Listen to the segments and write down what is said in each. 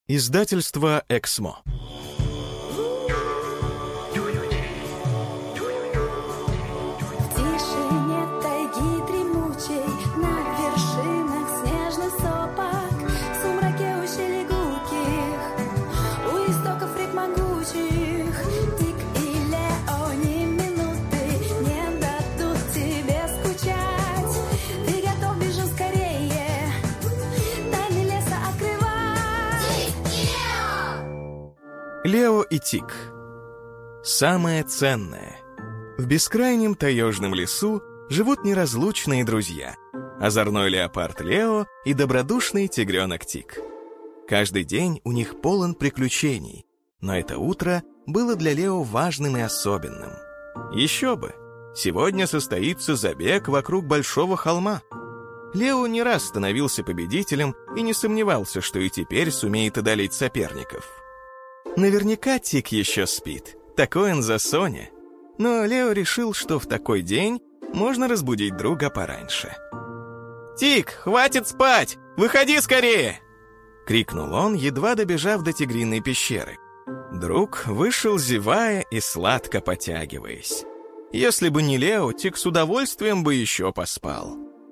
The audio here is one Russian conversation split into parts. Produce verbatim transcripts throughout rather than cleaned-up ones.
Издательство «Эксмо». Лео и Тик. Самое ценное. В бескрайнем таежном лесу живут неразлучные друзья. Озорной леопард Лео и добродушный тигренок Тик. Каждый день у них полон приключений, но это утро было для Лео важным и особенным. Еще бы! Сегодня состоится забег вокруг большого холма. Лео не раз становился победителем и не сомневался, что и теперь сумеет одолеть соперников. Наверняка Тик еще спит, такой он засоня. Но Лео решил, что в такой день можно разбудить друга пораньше. «Тик, хватит спать! Выходи скорее!» — крикнул он, едва добежав до тигриной пещеры. Друг вышел, зевая и сладко потягиваясь. Если бы не Лео, Тик с удовольствием бы еще поспал.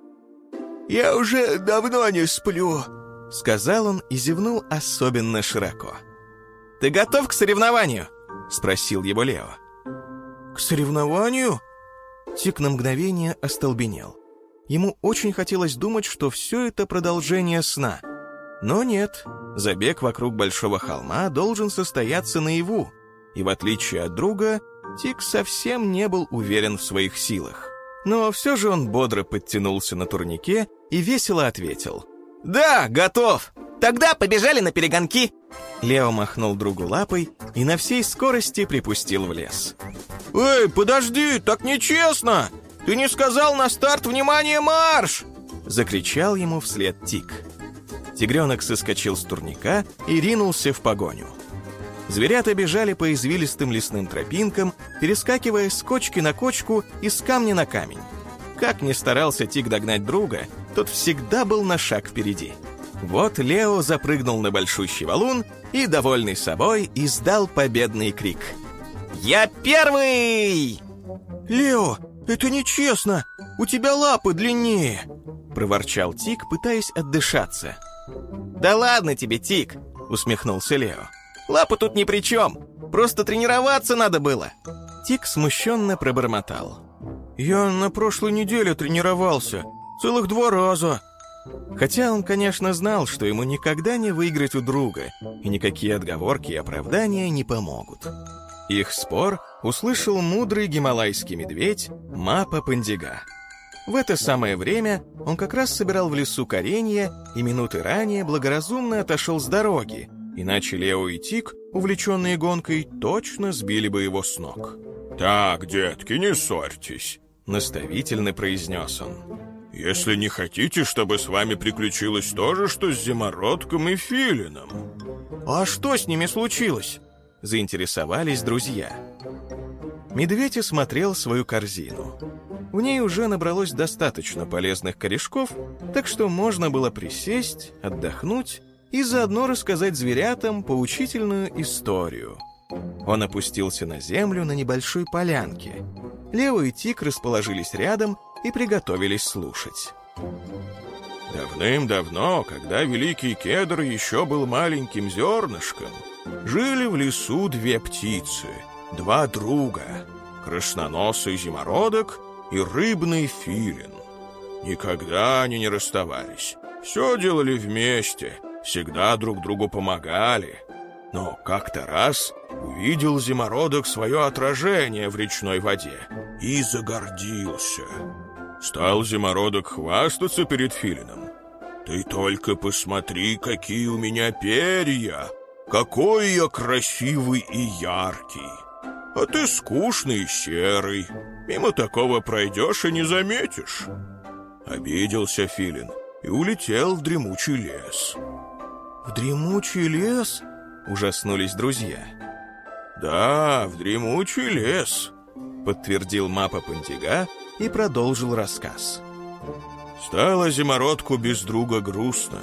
«Я уже давно не сплю», — сказал он и зевнул особенно широко. «Ты готов к соревнованию?» — спросил его Лео. «К соревнованию?» Тик на мгновение остолбенел. Ему очень хотелось думать, что все это продолжение сна. Но нет, забег вокруг большого холма должен состояться наяву, и в отличие от друга, Тик совсем не был уверен в своих силах. Но все же он бодро подтянулся на турнике и весело ответил: «Да, готов! Тогда побежали на перегонки!» Лео махнул другу лапой и на всей скорости припустил в лес. «Эй, подожди, так нечестно! Ты не сказал на старт «Внимание, марш!»» Закричал ему вслед Тик. Тигренок соскочил с турника и ринулся в погоню. Зверята бежали по извилистым лесным тропинкам, перескакивая с кочки на кочку и с камня на камень. Как ни старался Тик догнать друга, тот всегда был на шаг впереди. Вот Лео запрыгнул на большущий валун и, довольный собой, издал победный крик. «Я первый!» «Лео, это нечестно! У тебя лапы длиннее!» проворчал Тик, пытаясь отдышаться. «Да ладно тебе, Тик!» усмехнулся Лео. «Лапы тут ни при чем! Просто тренироваться надо было!» Тик смущенно пробормотал. «Я на прошлой неделе тренировался. Целых два раза!» Хотя он, конечно, знал, что ему никогда не выиграть у друга, и никакие отговорки и оправдания не помогут. Их спор услышал мудрый гималайский медведь Мапа-Пандига. В это самое время он как раз собирал в лесу коренья и минуты ранее благоразумно отошел с дороги, иначе Лео и Тик, увлеченные гонкой, точно сбили бы его с ног. «Так, детки, не ссорьтесь», — наставительно произнес он. «Если не хотите, чтобы с вами приключилось то же, что с Зимородком и Филином». «А что с ними случилось?» — заинтересовались друзья. Медведь осмотрел свою корзину. В ней уже набралось достаточно полезных корешков, так что можно было присесть, отдохнуть и заодно рассказать зверятам поучительную историю. Он опустился на землю на небольшой полянке. Лео и Тик расположились рядом и приготовились слушать. Давным-давно, когда великий кедр еще был маленьким зернышком, жили в лесу две птицы, два друга, красноносый зимородок и рыбный филин. Никогда они не расставались, все делали вместе, всегда друг другу помогали. Но как-то раз увидел зимородок свое отражение в речной воде и загордился. Стал зимородок хвастаться перед филином. «Ты только посмотри, какие у меня перья! Какой я красивый и яркий! А ты скучный и серый, мимо такого пройдешь и не заметишь!» Обиделся филин и улетел в дремучий лес. «В дремучий лес?» — ужаснулись друзья. «Да, в дремучий лес», — подтвердил Мапа-Пандига и продолжил рассказ. «Стало зимородку без друга грустно,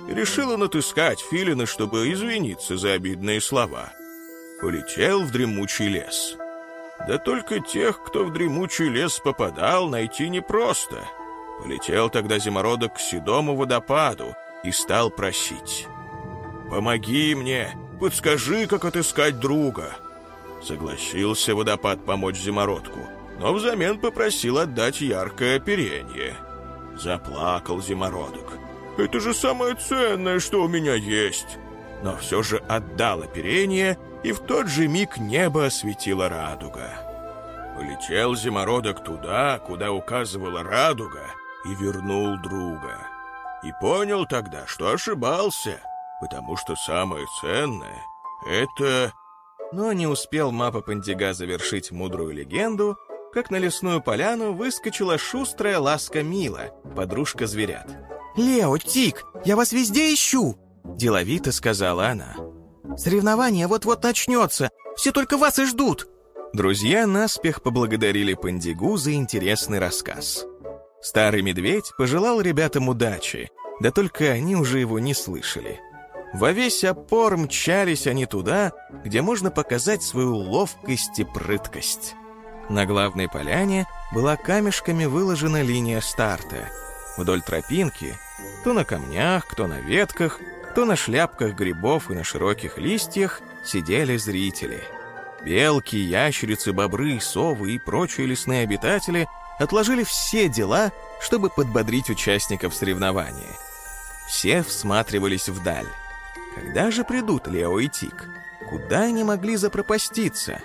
и решил он отыскать филина, чтобы извиниться за обидные слова. Полетел в дремучий лес. Да только тех, кто в дремучий лес попадал, найти непросто. Полетел тогда зимородок к седому водопаду и стал просить: «Помоги мне, подскажи, как отыскать друга». Согласился водопад помочь зимородку, но взамен попросил отдать яркое оперение. Заплакал зимородок. «Это же самое ценное, что у меня есть». Но все же отдал оперение, и в тот же миг небо осветила радуга. Полетел зимородок туда, куда указывала радуга, и вернул друга. И понял тогда, что ошибался, потому что самое ценное — это... Но не успел Мапа-Пандига завершить мудрую легенду, как на лесную поляну выскочила шустрая Ласка Мила, подружка зверят. «Лео, Тик, я вас везде ищу!» — деловито сказала она. «Соревнование вот-вот начнется, все только вас и ждут!» Друзья наспех поблагодарили Пандигу за интересный рассказ. Старый медведь пожелал ребятам удачи, да только они уже его не слышали. Во весь опор мчались они туда, где можно показать свою ловкость и прыткость. На главной поляне была камешками выложена линия старта. Вдоль тропинки, то на камнях, то на ветках, то на шляпках грибов и на широких листьях сидели зрители. Белки, ящерицы, бобры, совы и прочие лесные обитатели отложили все дела, чтобы подбодрить участников соревнования. Все всматривались вдаль. Когда же придут Лео и Тик? Куда они могли запропаститься?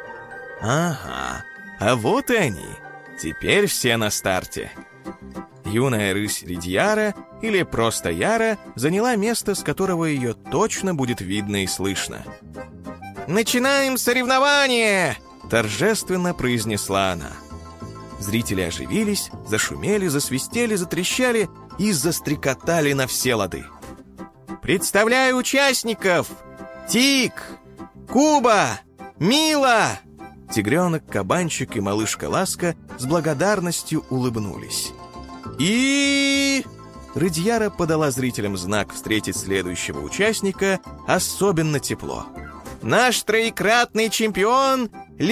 Ага, а вот и они. Теперь все на старте. Юная рысь Ридьяра, или просто Яра, заняла место, с которого ее точно будет видно и слышно. «Начинаем соревнование!» — торжественно произнесла она. Зрители оживились, зашумели, засвистели, затрещали и застрекотали на все лады. «Представляю участников! Тик! Куба! Мила!» Тигренок, кабанчик и малышка Ласка с благодарностью улыбнулись. И... Рыдьяра подала зрителям знак встретить следующего участника особенно тепло. «Наш троекратный чемпион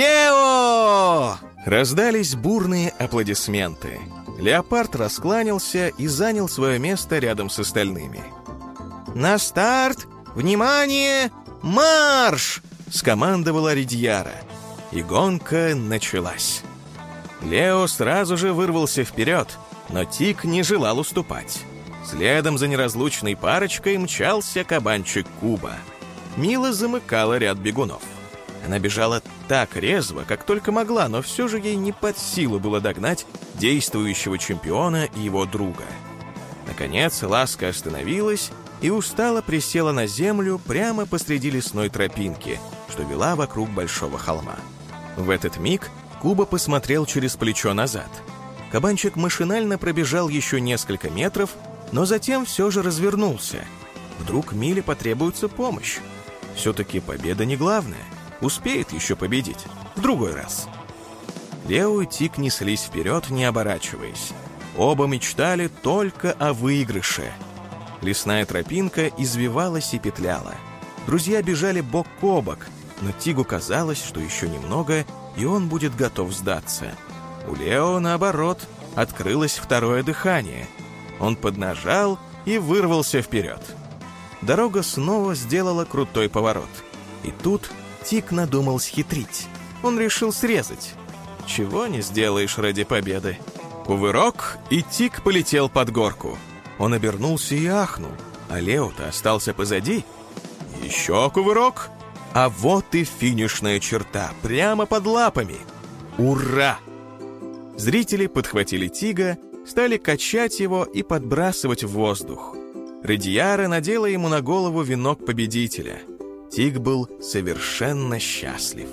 Лео!» Раздались бурные аплодисменты. Леопард раскланялся и занял свое место рядом с остальными. «На старт! Внимание! Марш!» — скомандовала Ридьяра. И гонка началась. Лео сразу же вырвался вперед, но Тик не желал уступать. Следом за неразлучной парочкой мчался кабанчик Куба. Мила замыкала ряд бегунов. Она бежала так резво, как только могла, но все же ей не под силу было догнать действующего чемпиона и его друга. Наконец Ласка остановилась и устало присела на землю прямо посреди лесной тропинки, что вела вокруг большого холма. В этот миг Куба посмотрел через плечо назад. Кабанчик машинально пробежал еще несколько метров, но затем все же развернулся. Вдруг Миле потребуется помощь. Все-таки победа не главное. Успеет еще победить. В другой раз. Лео и Тик неслись вперед, не оборачиваясь. Оба мечтали только о выигрыше. Лесная тропинка извивалась и петляла. Друзья бежали бок о бок, но Тигу казалось, что еще немного, и он будет готов сдаться. У Лео, наоборот, открылось второе дыхание. Он поднажал и вырвался вперед. Дорога снова сделала крутой поворот. И тут Тик надумал схитрить. Он решил срезать. Чего не сделаешь ради победы. Кувырок, и Тик полетел под горку. Он обернулся и ахнул, а Лео-то остался позади. Еще кувырок, а вот и финишная черта, прямо под лапами. Ура! Зрители подхватили Тига, стали качать его и подбрасывать в воздух. Ридьяра надела ему на голову венок победителя. Тиг был совершенно счастлив.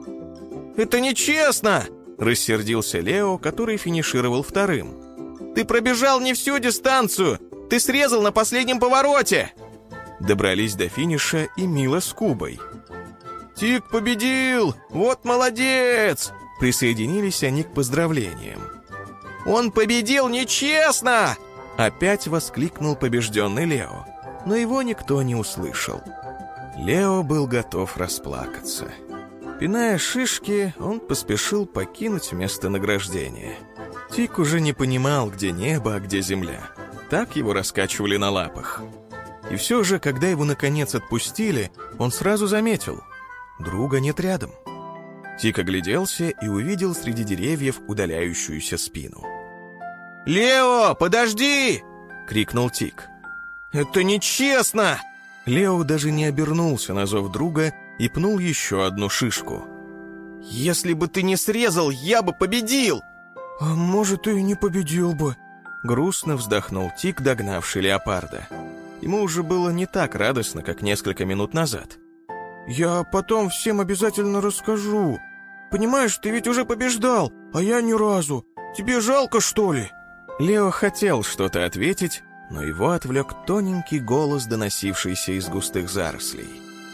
«Это нечестно!» — рассердился Лео, который финишировал вторым. «Ты пробежал не всю дистанцию! Ты срезал на последнем повороте!» Добрались до финиша и Мила с Кубой. «Тик победил! Вот молодец!» Присоединились они к поздравлениям. «Он победил нечестно!» Опять воскликнул побежденный Лео. но его никто не услышал. Лео был готов расплакаться. Пиная шишки, он поспешил покинуть место награждения. Тик уже не понимал, где небо, а где земля. Так его раскачивали на лапах. И все же, когда его наконец отпустили, он сразу заметил — друга нет рядом. Тик огляделся и увидел среди деревьев удаляющуюся спину. «Лео, подожди!» — крикнул Тик. «Это нечестно!» Лео даже не обернулся на зов друга и пнул еще одну шишку. «Если бы ты не срезал, я бы победил!» «А может, и не победил бы», — грустно вздохнул Тик, догнавший леопарда. Ему уже было не так радостно, как несколько минут назад. «Я потом всем обязательно расскажу. Понимаешь, ты ведь уже побеждал, а я ни разу. Тебе жалко, что ли?» Лео хотел что-то ответить, но его отвлек тоненький голос, доносившийся из густых зарослей.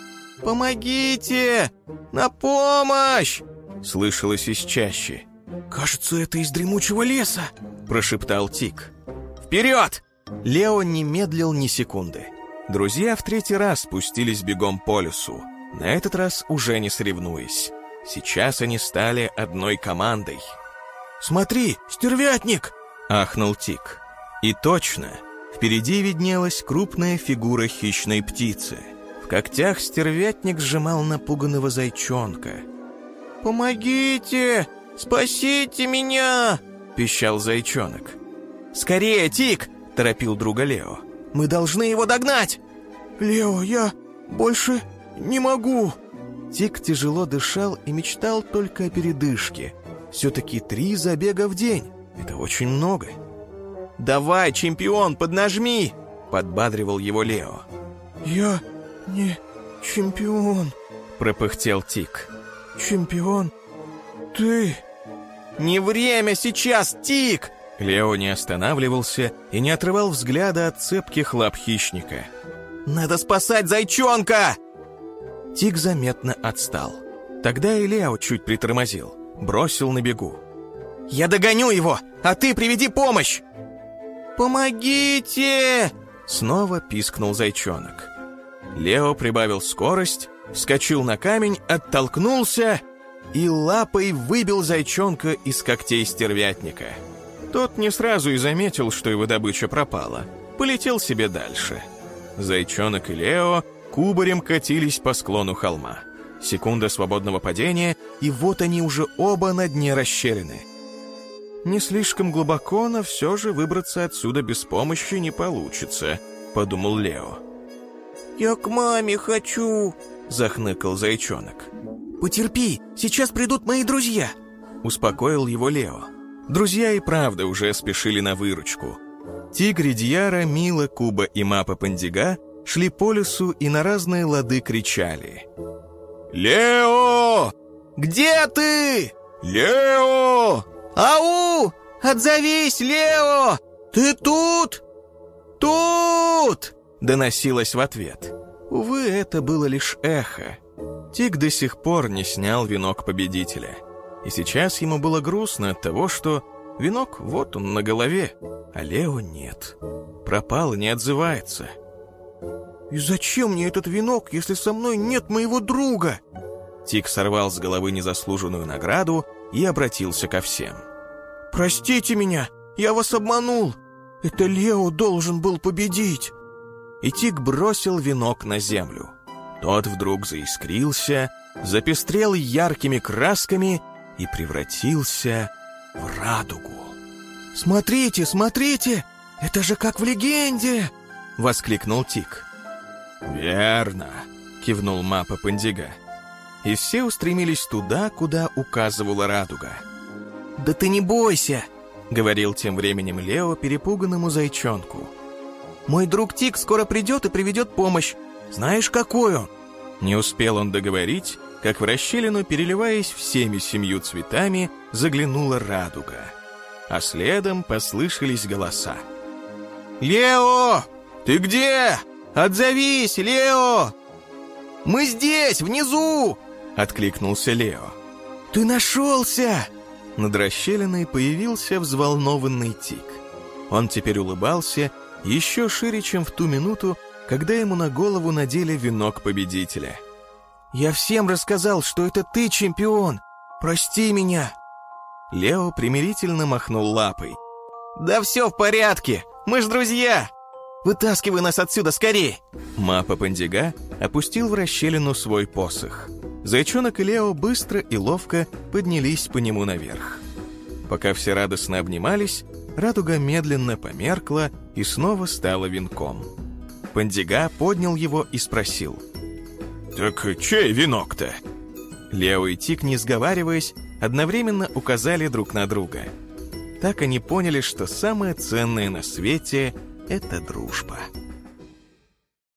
«Помогите! На помощь!» — слышалось из чащи. «Кажется, это из дремучего леса», — прошептал Тик. «Вперед!» Лео не медлил ни секунды. Друзья в третий раз спустились бегом по лесу, на этот раз уже не соревнуясь. Сейчас они стали одной командой. «Смотри, стервятник!» — ахнул Тик. И точно, впереди виднелась крупная фигура хищной птицы. В когтях стервятник сжимал напуганного зайчонка. «Помогите! Спасите меня!» — пищал зайчонок. «Скорее, Тик!» — торопил друга Лео. «Мы должны его догнать!» «Лео, я больше не могу!» Тик тяжело дышал и мечтал только о передышке. Все-таки три забега в день — это очень много. «Давай, чемпион, поднажми!» — подбадривал его Лео. «Я не чемпион!» — пропыхтел Тик. «Чемпион? Ты!» «Не время сейчас, Тик!» Лео не останавливался и не отрывал взгляда от цепких лап хищника. «Надо спасать зайчонка!» Тик заметно отстал. Тогда и Лео чуть притормозил, бросил на бегу. «Я догоню его, а ты приведи помощь!» «Помогите!» Снова пискнул зайчонок. Лео прибавил скорость, вскочил на камень, оттолкнулся и лапой выбил зайчонка из когтей стервятника. Тот не сразу и заметил, что его добыча пропала. Полетел себе дальше. Зайчонок и Лео кубарем катились по склону холма. Секунда свободного падения, и вот они уже оба на дне расщелины. Не слишком глубоко, но все же выбраться отсюда без помощи не получится, подумал Лео. «Я к маме хочу!» — захныкал зайчонок. «Потерпи, сейчас придут мои друзья!» — успокоил его Лео. Друзья и правда уже спешили на выручку. Тигри Дьяра, Мила, Куба и Мапа Пандига шли по лесу и на разные лады кричали. «Лео! Где ты? Лео! Ау! Отзовись, Лео! Ты тут? Тут!» доносилось в ответ. Увы, это было лишь эхо. Тиг до сих пор не снял венок победителя. И сейчас ему было грустно от того, что венок вот он на голове, а Лео нет. Пропал и не отзывается. «И зачем мне этот венок, если со мной нет моего друга?» Тиг сорвал с головы незаслуженную награду и обратился ко всем. «Простите меня, я вас обманул. Это Лео должен был победить». И Тиг бросил венок на землю. Тот вдруг заискрился, запестрел яркими красками и превратился в радугу. «Смотрите, смотрите! Это же как в легенде!» — воскликнул Тиг. «Верно!» — кивнул Мапа Пандига. И все устремились туда, куда указывала радуга. «Да ты не бойся!» — говорил тем временем Лео перепуганному зайчонку. «Мой друг Тик скоро придет и приведет помощь. Знаешь, какой он?» Не успел он договорить, как в расщелину, переливаясь всеми семью цветами, заглянула радуга. А следом послышались голоса. «Лео! Ты где? Отзовись, Лео! Мы здесь, внизу!» — откликнулся Лео. «Ты нашелся!» Над расщелиной появился взволнованный Тик. Он теперь улыбался еще шире, чем в ту минуту, когда ему на голову надели венок победителя. «Я всем рассказал, что это ты чемпион! Прости меня!» Лео примирительно махнул лапой. «Да все в порядке! Мы ж друзья! Вытаскивай нас отсюда скорей!» Мапа-Пандига опустил в расщелину свой посох. Зайчонок и Лео быстро и ловко поднялись по нему наверх. Пока все радостно обнимались, радуга медленно померкла и снова стала венком. Пандига поднял его и спросил: «Так чей венок-то?» Лео и Тик, не сговариваясь, одновременно указали друг на друга. Так они поняли, что самое ценное на свете — это дружба.